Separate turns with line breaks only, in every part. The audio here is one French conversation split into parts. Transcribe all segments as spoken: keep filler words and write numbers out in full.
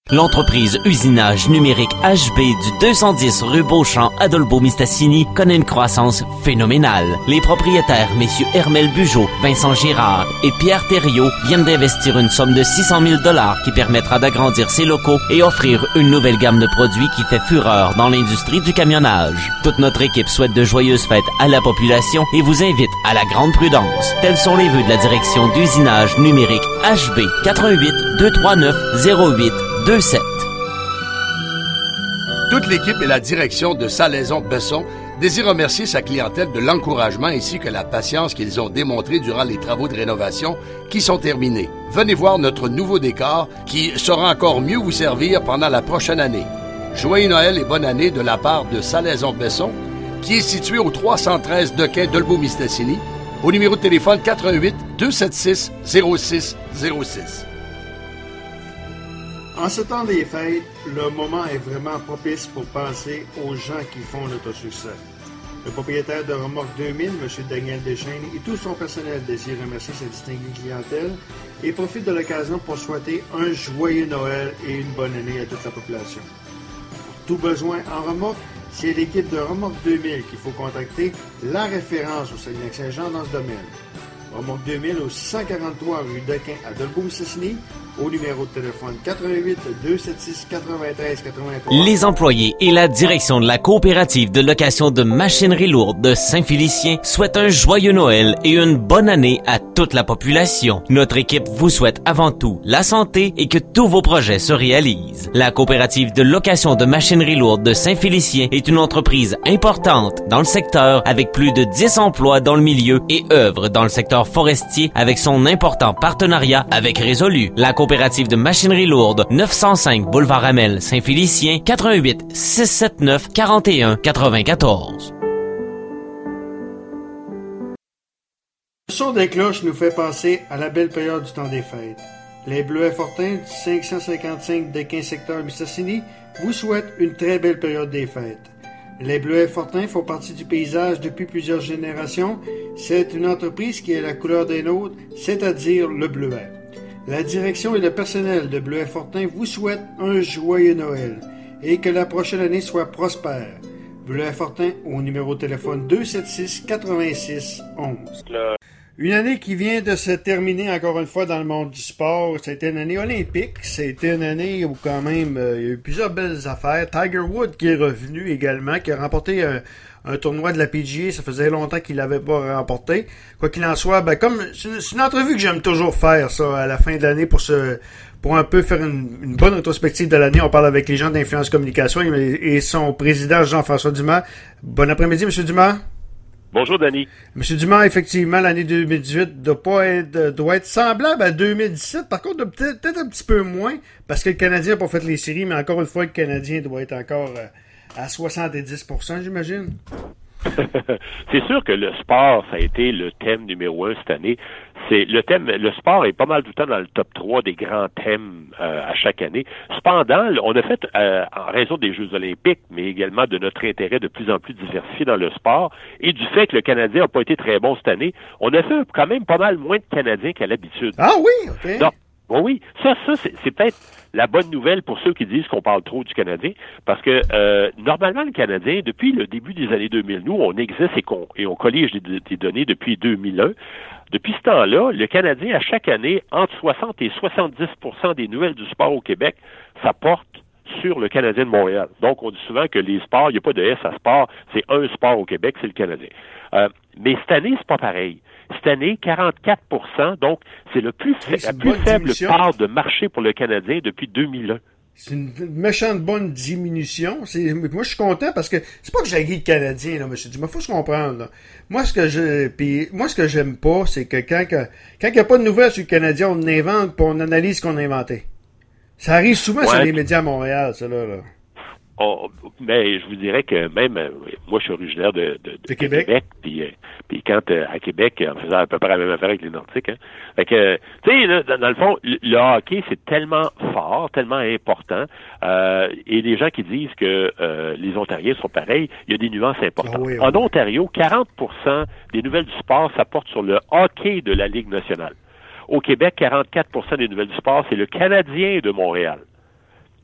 L'entreprise Usinage Numérique H B du deux cent dix rue Beauchamp à Dolbeau-Mistassini connaît une croissance phénoménale. Les propriétaires, messieurs Hermel Bugeaud, Vincent Girard et Pierre Thériault, viennent d'investir une somme de six cent mille dollars qui permettra d'agrandir ses locaux et offrir une nouvelle gamme de produits qui fait fureur dans l'industrie du camionnage. Toute notre équipe souhaite de joyeuses fêtes à la population et vous invite à la grande prudence. Tels sont les vœux de la direction d'Usinage Numérique H B. quatre un huit, deux trois neuf, zéro huit deux sept.
Toute l'équipe et la direction de Salaison Besson désirent remercier sa clientèle de l'encouragement ainsi que la patience qu'ils ont démontré durant les travaux de rénovation qui sont terminés. Venez voir notre nouveau décor qui saura encore mieux vous servir pendant la prochaine année. Joyeux Noël et bonne année de la part de Salaison Besson, qui est situé au trois cent treize de quai Dolbeau-Mistassini, au numéro de téléphone quatre un huit, deux sept six, zéro six zéro six.
En ce temps des fêtes, le moment est vraiment propice pour penser aux gens qui font notre succès. Le propriétaire de Remorque deux mille, M. Daniel Deschênes, et tout son personnel désirent remercier sa distinguée clientèle et profitent de l'occasion pour souhaiter un joyeux Noël et une bonne année à toute la population. Pour tout besoin en remorque, c'est l'équipe de Remorque deux mille qu'il faut contacter, la référence au Saguenay-Saint-Jean dans ce domaine. Remorque deux mille au six cent quarante-trois rue Dequin à Dolbeau-Mistassini, au numéro de téléphone quatre un huit, deux sept six, quatre-vingt-treize quatre-vingt-trois.
Les employés et la direction de la coopérative de location de machinerie lourde de Saint-Félicien souhaitent un joyeux Noël et une bonne année à toute la population. Notre équipe vous souhaite avant tout la santé et que tous vos projets se réalisent. La coopérative de location de machinerie lourde de Saint-Félicien est une entreprise importante dans le secteur avec plus de dix emplois dans le milieu et œuvre dans le secteur forestier avec son important partenariat avec Résolu. La coopérative de machinerie lourde, neuf cent cinq boulevard Hamel, Saint-Félicien, quatre un huit, six sept neuf, quatre et un quatre-vingt-quatorze.
Le son des cloches nous fait penser à la belle période du temps des fêtes. Les Bleuets Fortins du cinq cent cinquante-cinq Dequin secteur Mistassini vous souhaitent une très belle période des fêtes. Les Bleuets Fortins font partie du paysage depuis plusieurs générations. C'est une entreprise qui a la couleur des nôtres, c'est-à-dire le bleuet. La direction et le personnel de Bleuets Fortins vous souhaitent un joyeux Noël et que la prochaine année soit prospère. Bleuets Fortins au numéro de téléphone deux sept six, quatre-vingt-six, onze. Une année qui vient de se terminer encore une fois dans le monde du sport. C'était une année olympique. C'était une année où quand même euh, il y a eu plusieurs belles affaires. Tiger Woods qui est revenu également, qui a remporté un, un tournoi de la P G A. Ça faisait longtemps qu'il l'avait pas remporté. Quoi qu'il en soit, ben comme c'est une, c'est une entrevue que j'aime toujours faire ça à la fin de l'année pour se pour un peu faire une, une bonne rétrospective de l'année. On parle avec les gens d'Influence Communication et, et son président Jean-François Dumas. Bon après-midi, Monsieur Dumas.
Bonjour, Danny.
Monsieur Dumas, effectivement, l'année deux mille dix-huit doit pas être, doit être semblable à deux mille dix-sept. Par contre, peut-être, peut-être un petit peu moins, parce que le Canadien n'a pas fait les séries, mais encore une fois, le Canadien doit être encore à soixante-dix pour cent, j'imagine.
C'est sûr que le sport, ça a été le thème numéro un cette année. C'est le thème, le sport est pas mal tout le temps dans le top trois des grands thèmes euh, à chaque année. Cependant, on a fait, euh, en raison des Jeux olympiques, mais également de notre intérêt de plus en plus diversifié dans le sport, et du fait que le Canadien n'a pas été très bon cette année, on a fait quand même pas mal moins de Canadiens qu'à l'habitude.
Ah oui, ok.
Donc, bon, oui, ça, ça c'est, c'est peut-être la bonne nouvelle pour ceux qui disent qu'on parle trop du Canadien, parce que euh, normalement, le Canadien, depuis le début des années deux mille, nous, on existe et, qu'on, et on collige des, des données depuis deux mille un. Depuis ce temps-là, le Canadien, à chaque année, entre soixante et soixante-dix pour cent des nouvelles du sport au Québec, ça porte sur le Canadien de Montréal. Donc, on dit souvent que les sports, il n'y a pas de S à sport, c'est un sport au Québec, c'est le Canadien. Euh, mais cette année, c'est pas pareil. Cette année, quarante-quatre pour cent, donc c'est le plus fa-
c'est
la plus faible
diminution.
part de marché pour le Canadien depuis deux mille un.
C'est une méchante bonne diminution. C'est, moi, je suis content parce que c'est pas que j'ai le Canadien, là, monsieur Dumas. Faut se comprendre, là. Moi, ce que je, puis moi, ce que j'aime pas, c'est que quand, que, quand il n'y a pas de nouvelles sur le Canadien, on invente puis on analyse ce qu'on a inventé. Ça arrive souvent
Ouais.
sur les médias à Montréal, ça, là, là.
On, mais je vous dirais que même, euh, moi, je suis originaire de, de, de,
de Québec.
Québec puis, euh, puis quand, euh, à Québec, on faisait à peu près la même affaire avec les Nordiques, hein. Fait que, tu sais, là, dans, dans le fond, le, le hockey, c'est tellement fort, tellement important, euh, et les gens qui disent que euh, les Ontariens sont pareils, il y a des nuances importantes.
Ah oui, oui.
En Ontario, quarante pour cent des nouvelles du sport, ça porte sur le hockey de la Ligue nationale. Au Québec, quarante-quatre pour cent des nouvelles du sport, c'est le Canadien de Montréal.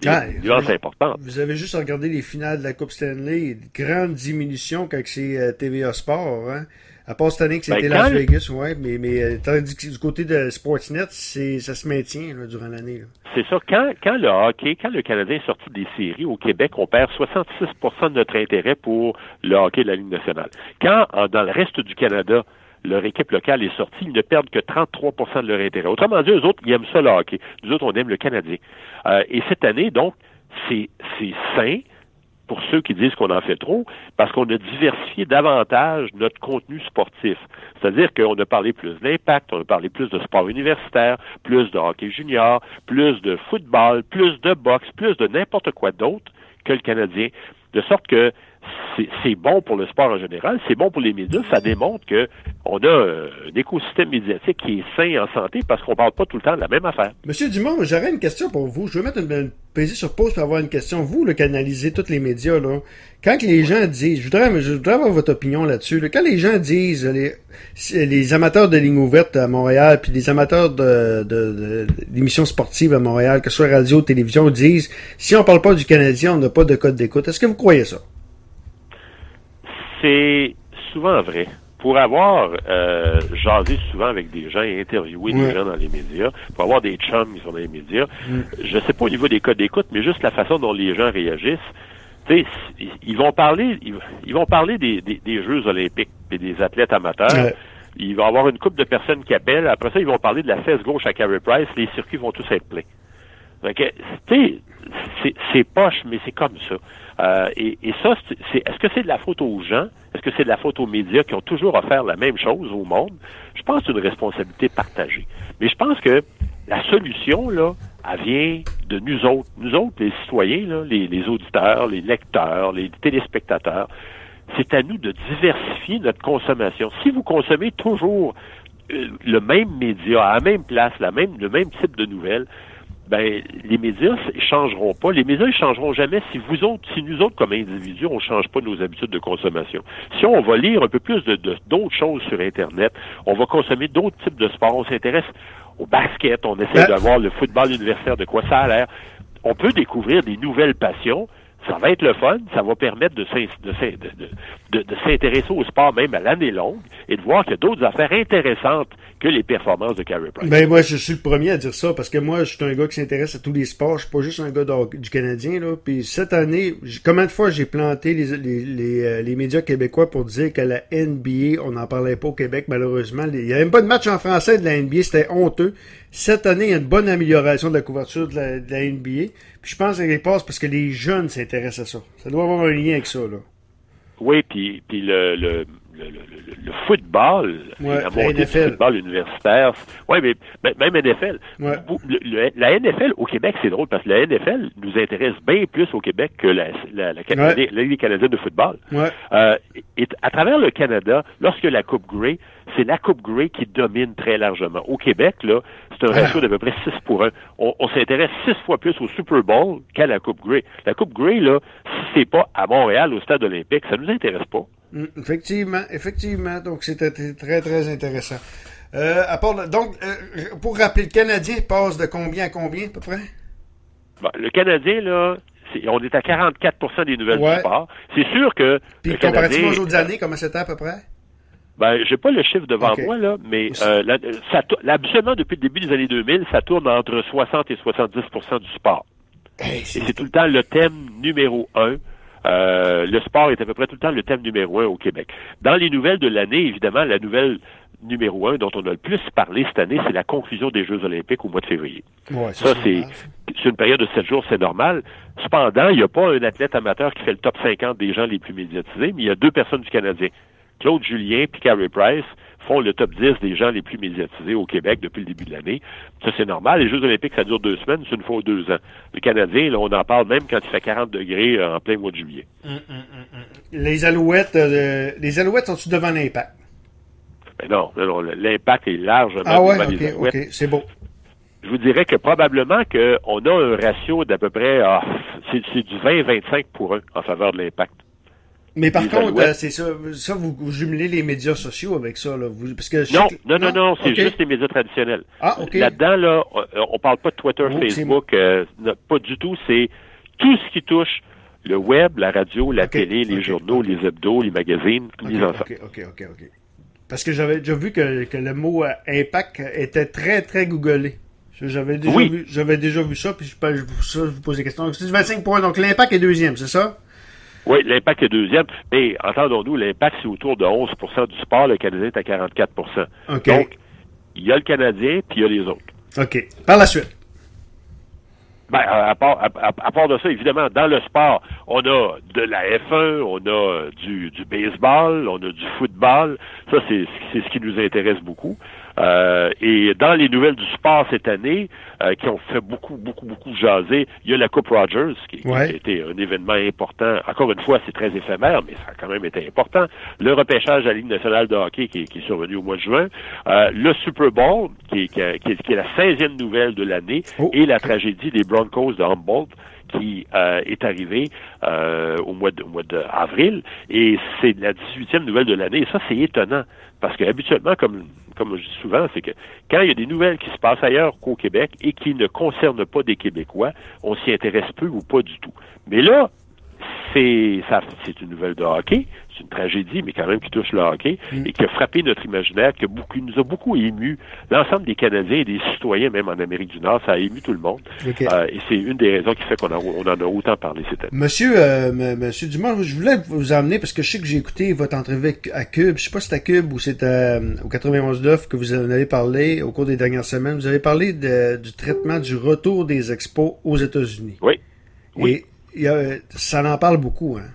Il y a une nuance importante.
Vous avez juste regardé les finales de la Coupe Stanley, grande diminution quand c'est euh, T V A Sport, hein? À part cette année que c'était ben, Las Vegas, le... ouais, mais, mais tandis que du côté de Sportsnet, c'est, ça se maintient là, durant l'année. Là.
C'est ça. Quand, quand le hockey, quand le Canadien est sorti des séries au Québec, on perd soixante-six pour cent de notre intérêt pour le hockey de la Ligue nationale. Quand, dans le reste du Canada, leur équipe locale est sortie, ils ne perdent que trente-trois pour cent de leur intérêt. Autrement dit, eux autres, ils aiment ça le hockey. Nous autres, on aime le Canadien. Euh, et cette année, donc, c'est, c'est sain pour ceux qui disent qu'on en fait trop, parce qu'on a diversifié davantage notre contenu sportif. C'est-à-dire qu'on a parlé plus d'Impact, on a parlé plus de sport universitaire, plus de hockey junior, plus de football, plus de boxe, plus de n'importe quoi d'autre que le Canadien. De sorte que c'est, c'est bon pour le sport en général, c'est bon pour les médias, ça démontre que on a euh, un écosystème médiatique qui est sain en santé parce qu'on parle pas tout le temps de la même affaire.
Monsieur Dumont, j'aurais une question pour vous. Je vais mettre une, une peser sur pause pour avoir une question. Vous, là, qui analysez tous les médias, là, quand les gens disent, je voudrais, je voudrais avoir votre opinion là-dessus, là, quand les gens disent, les, les amateurs de ligne ouverte à Montréal, puis les amateurs de, de, de, d'émissions sportives à Montréal, que ce soit radio, télévision, disent, si on parle pas du Canadien, on n'a pas de code d'écoute. Est-ce que vous croyez ça?
C'est souvent vrai. Pour avoir euh, jasé souvent avec des gens et interviewé ouais. des gens dans les médias, pour avoir des chums qui sont dans les médias, mm. je sais pas au niveau des codes d'écoute, mais juste la façon dont les gens réagissent, tu sais, ils vont parler, ils, ils vont parler des, des, des Jeux olympiques et des athlètes amateurs. Ouais. Il va y avoir une couple de personnes qui appellent. Après ça, ils vont parler de la fesse gauche à Carey Price. Les circuits vont tous être pleins. Donc, tu sais, c'est, c'est poche, mais c'est comme ça. Euh, et, et ça, c'est, c'est, est-ce que c'est de la faute aux gens? Est-ce que c'est de la faute aux médias qui ont toujours offert la même chose au monde? Je pense que c'est une responsabilité partagée. Mais je pense que la solution, là, elle vient de nous autres. Nous autres, les citoyens, là, les, les auditeurs, les lecteurs, les téléspectateurs. C'est à nous de diversifier notre consommation. Si vous consommez toujours euh, le même média, à la même place, la même, le même type de nouvelles, ben, les médias ne changeront pas. Les médias ne changeront jamais si vous autres, si nous autres, comme individus, on ne change pas nos habitudes de consommation. Si on va lire un peu plus de, de, d'autres choses sur Internet, on va consommer d'autres types de sports, on s'intéresse au basket, on essaie de voir le football universitaire, de quoi ça a l'air. On peut découvrir des nouvelles passions. Ça va être le fun, ça va permettre de, de, de, de, de s'intéresser au sport même à l'année longue et de voir qu'il y a d'autres affaires intéressantes que les performances de Carey Price.
Ben moi, je suis le premier à dire ça parce que moi, je suis un gars qui s'intéresse à tous les sports. Je suis pas juste un gars de, du Canadien là. Puis cette année, combien de fois j'ai planté les, les, les, les médias québécois pour dire que la N B A, on n'en parlait pas au Québec malheureusement. Il y avait même pas de match en français de la N B A, c'était honteux. Cette année, il y a une bonne amélioration de la couverture de la, de la N B A. Puis je pense qu'elle passe parce que les jeunes s'intéressent à ça. Ça doit avoir un lien avec ça, là.
Oui, puis, puis le, le, le, le, le football,
ouais,
la montée du football universitaire. Oui, mais même N F L. Ouais. Le, le, la N F L au Québec, c'est drôle parce que la N F L nous intéresse bien plus au Québec que la, la, la, Canadien, ouais. la Ligue canadienne de football.
Ouais.
Euh, et à travers le Canada, lorsque la Coupe Grey, c'est la Coupe Grey qui domine très largement. Au Québec, là, c'est un ratio d'à peu près six pour un. On, on s'intéresse six fois plus au Super Bowl qu'à la Coupe Grey. La Coupe Grey, là, si c'est pas à Montréal, au Stade olympique, ça nous intéresse pas.
Mmh, effectivement, effectivement. Donc, c'était très, très intéressant. Euh, à part, donc, euh, pour rappeler, le Canadien passe de combien à combien, à peu près?
Bon, le Canadien, là, c'est, on est à quarante-quatre pour cent des nouvelles
ouais.
du sport. C'est sûr que...
Puis, comparativement aux autres années, comment c'était à peu près?
Ben, j'ai pas le chiffre devant
okay.
moi, là, mais euh, là, ça, là, absolument, depuis le début des années deux mille, ça tourne entre soixante et soixante-dix pour cent du sport.
Hey, c'est...
Et c'est tout le temps le thème numéro un. Euh, le sport est à peu près tout le temps le thème numéro un au Québec. Dans les nouvelles de l'année, évidemment, la nouvelle numéro un dont on a le plus parlé cette année, c'est la conclusion des Jeux olympiques au mois de février.
Ouais,
ça, c'est, c'est une période de sept jours, c'est normal. Cependant, il n'y a pas un athlète amateur qui fait le top cinquante des gens les plus médiatisés, mais il y a deux personnes du Canadien. Claude Julien et Carey Price font le top dix des gens les plus médiatisés au Québec depuis le début de l'année. Ça, c'est normal. Les Jeux olympiques, ça dure deux semaines, c'est une fois ou deux ans. Le Canadien, là, on en parle même quand il fait quarante degrés en plein mois de juillet.
Hum, hum, hum. Les Alouettes, euh, les Alouettes sont-ils devant l'Impact?
Ben non, non, l'Impact est largement
ah ouais,
devant
okay,
les Alouettes.
OK, c'est beau.
Je vous dirais que probablement qu'on a un ratio d'à peu près, ah, c'est, c'est du vingt à vingt-cinq pour un en faveur de l'Impact.
Mais par
Les
contre,
Alouettes.
euh, c'est ça, ça vous, vous jumelez les médias sociaux avec ça, là. Vous, parce que je
Non,
sais que-
non, non, non, c'est
Okay.
juste les médias traditionnels.
Ah, OK.
Là-dedans, là, on, on parle pas de Twitter,
Oh,
Facebook, euh, non, pas du tout. C'est tout ce qui touche le web, la radio, la
OK,
télé, les
OK,
journaux,
OK.
les hebdos, les magazines,
OK,
les enfants.
OK, OK, OK, OK. Parce que j'avais déjà vu que, que le mot euh, impact était très, très googlé. J'avais déjà,
Oui.
vu, j'avais déjà vu ça, puis je, je, ça, je vous pose des questions. C'est vingt-cinq points, donc l'impact est deuxième, c'est ça?
Oui, l'impact est deuxième, mais entendons-nous, l'impact, c'est autour de onze pour cent du sport, le Canadien est à quarante-quatre pour cent.
OK.
Donc, il y a le Canadien, puis il y a les autres.
OK. Par la suite.
Ben, à, à part, à, à part de ça, évidemment, dans le sport, on a de la F un, on a du, du baseball, on a du football. Ça, c'est, c'est ce qui nous intéresse beaucoup. Euh, et dans les nouvelles du sport cette année, euh, qui ont fait beaucoup, beaucoup, beaucoup jaser, il y a la Coupe Rogers, qui, qui
Ouais.
a été un événement important. Encore une fois, c'est très éphémère, mais ça a quand même été important. Le repêchage à la Ligue nationale de hockey, qui, qui est survenu au mois de juin. Euh, le Super Bowl, qui, qui, qui, qui est la seizième nouvelle de l'année,
Oh.
et la tragédie des Broncos de Humboldt, qui euh, est arrivée euh, au mois de, au mois d'avril, et c'est la dix-huitième nouvelle de l'année. Et ça, c'est étonnant, parce que habituellement, comme comme je dis souvent, c'est que quand il y a des nouvelles qui se passent ailleurs qu'au Québec et qui ne concernent pas des Québécois, on s'y intéresse peu ou pas du tout. Mais là, c'est ça, c'est une nouvelle de hockey, c'est une tragédie, mais quand même qui touche le hockey
Mm.
et qui a frappé notre imaginaire, qui, a beaucoup, qui nous a beaucoup ému, l'ensemble des Canadiens et des citoyens, même en Amérique du Nord, ça a ému tout le monde.
OK.
Euh, et c'est une des raisons qui fait qu'on a, on en a autant parlé cette année.
Monsieur, euh, m- Monsieur Dumas, je voulais vous emmener, parce que je sais que j'ai écouté votre entrevue avec- à Cube. Je sais pas si c'est à Cube ou c'est à, au quatre-vingt-onze neuf que vous en avez parlé au cours des dernières semaines. Vous avez parlé de- du traitement du retour des expos aux États-Unis.
Oui. Oui.
Et il y a, ça en parle beaucoup, hein?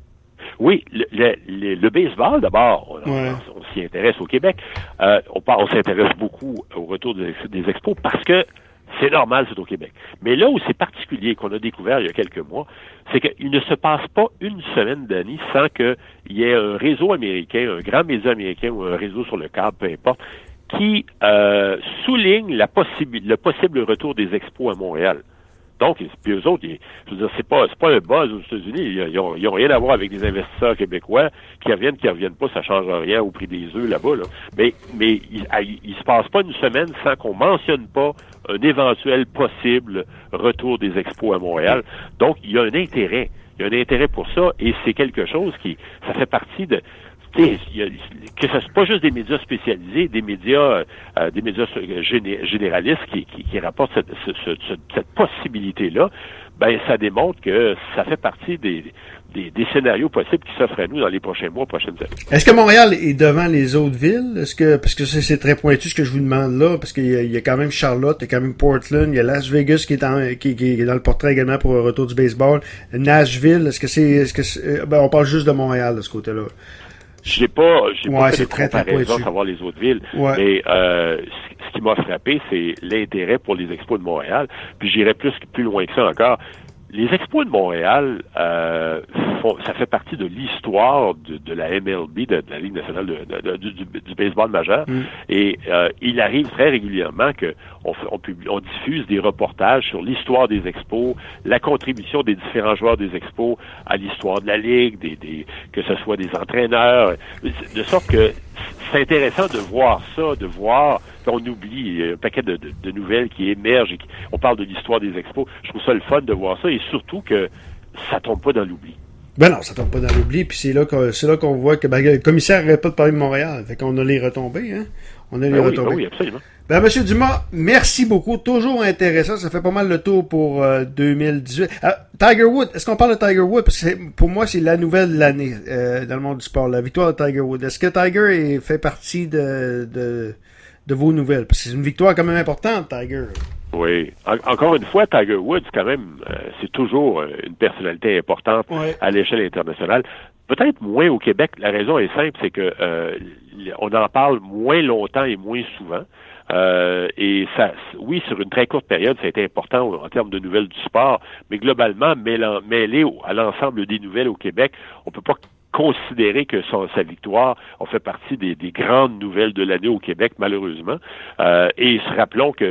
Oui, le, le, le, le baseball, d'abord, on,
Ouais.
on, on s'y intéresse au Québec. Euh, on, par- on s'intéresse beaucoup au retour des, des expos parce que c'est normal, c'est au Québec. Mais là où c'est particulier, qu'on a découvert il y a quelques mois, c'est qu'il ne se passe pas une semaine d'année sans qu'il y ait un réseau américain, un grand média américain ou un réseau sur le câble, peu importe, qui euh, souligne la possible, le possible retour des expos à Montréal. Donc, puis eux autres, ils, je veux dire, c'est pas, c'est pas un buzz aux États-Unis. Ils, ils, ont, ils ont rien à voir avec des investisseurs québécois qui reviennent, qui reviennent pas, ça change rien au prix des œufs là-bas, là. Mais, mais il, il, il se passe pas une semaine sans qu'on mentionne pas un éventuel possible retour des expos à Montréal. Donc, il y a un intérêt. Il y a un intérêt pour ça et c'est quelque chose qui, ça fait partie de, tu sais, il y a, que ce soit pas juste des médias spécialisés, des médias, euh, des médias géné- généralistes qui, qui, qui rapportent cette, ce, ce, cette possibilité-là, ben ça démontre que ça fait partie des, des, des scénarios possibles qui s'offrent à nous dans les prochains mois, prochaines années.
Est-ce que Montréal est devant les autres villes? Est-ce que, parce que c'est, c'est très pointu ce que je vous demande là, parce qu'il y a, il y a quand même Charlotte, il y a quand même Portland, il y a Las Vegas qui est, en, qui, qui est dans le portrait également pour un retour du baseball. Nashville, est-ce que c'est, est-ce que c'est, ben on parle juste de Montréal de ce côté-là.
J'ai pas, j'ai
Ouais,
pas fait
c'est
de
très, très
comparaison
pointu.
à savoir les autres villes,
Ouais.
mais euh, ce ce qui m'a frappé, c'est l'intérêt pour les expos de Montréal. Puis j'irais plus plus loin que ça encore. Les expos de Montréal, euh, font, ça fait partie de l'histoire de, de la M L B, de, de la Ligue nationale de, de, de, du, du baseball majeur.
Mm.
Et euh, il arrive très régulièrement que on, fait- on, publie, on diffuse des reportages sur l'histoire des expos, la contribution des différents joueurs des expos à l'histoire de la Ligue, des, des, que ce soit des entraîneurs, de sorte que c'est intéressant de voir ça, de voir qu'on oublie un paquet de, de, de nouvelles qui émergent et qui, on parle de l'histoire des expos. Je trouve ça le fun de voir ça et surtout que ça tombe pas dans l'oubli.
Ben non, ça tombe pas dans l'oubli, puis c'est là qu'on, c'est là qu'on voit que ben, le commissaire n'arrête pas de parler de Montréal. Fait qu'on a les retombées, hein. On a les
Ben oui,
retombées.
ben oui, absolument.
Ben, Monsieur Dumas, merci beaucoup. Toujours intéressant. Ça fait pas mal le tour pour euh, deux mille dix-huit. Euh, Tiger Woods, est-ce qu'on parle de Tiger Woods? Parce que c'est, pour moi, c'est la nouvelle de l'année euh, dans le monde du sport. La victoire de Tiger Woods. Est-ce que Tiger est, fait partie de, de, de vos nouvelles? Parce que c'est une victoire quand même importante, Tiger.
Oui. En- encore une fois, Tiger Woods, quand même, euh, c'est toujours euh, une personnalité importante
Ouais.
à l'échelle internationale. Peut-être moins au Québec. La raison est simple, c'est que euh, on en parle moins longtemps et moins souvent. Euh, et ça, oui, sur une très courte période, ça a été important en termes de nouvelles du sport, mais globalement, mêlant, mêlé au, à l'ensemble des nouvelles au Québec, on peut pas considérer que son, sa victoire a fait partie des, des grandes nouvelles de l'année au Québec, malheureusement. Euh, et rappelons que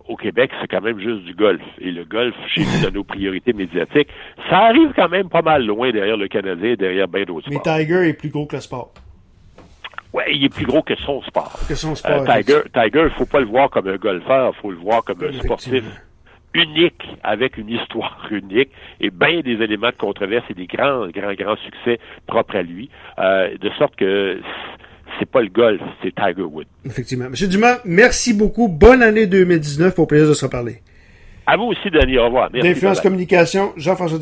au Québec, c'est quand même juste du golf. Et le golf, chez nous, de nos priorités médiatiques, ça arrive quand même pas mal loin derrière le Canadien, derrière bien d'autres sports.
Mais Tiger est plus gros que le sport.
Oui, il est plus gros que son sport.
Que son sport.
Euh, Tiger, Tiger, il faut pas le voir comme un golfeur, il faut le voir comme un sportif unique, avec une histoire unique, et bien des éléments de controverse et des grands, grands, grands succès propres à lui. Euh, de sorte que c'est pas le golf, c'est Tiger Woods.
Effectivement. Monsieur Dumas, merci beaucoup. Bonne année deux mille dix-neuf, pour plaisir de se reparler.
À vous aussi, Denis. Au revoir. Merci.
D'Influence Communication, Jean-François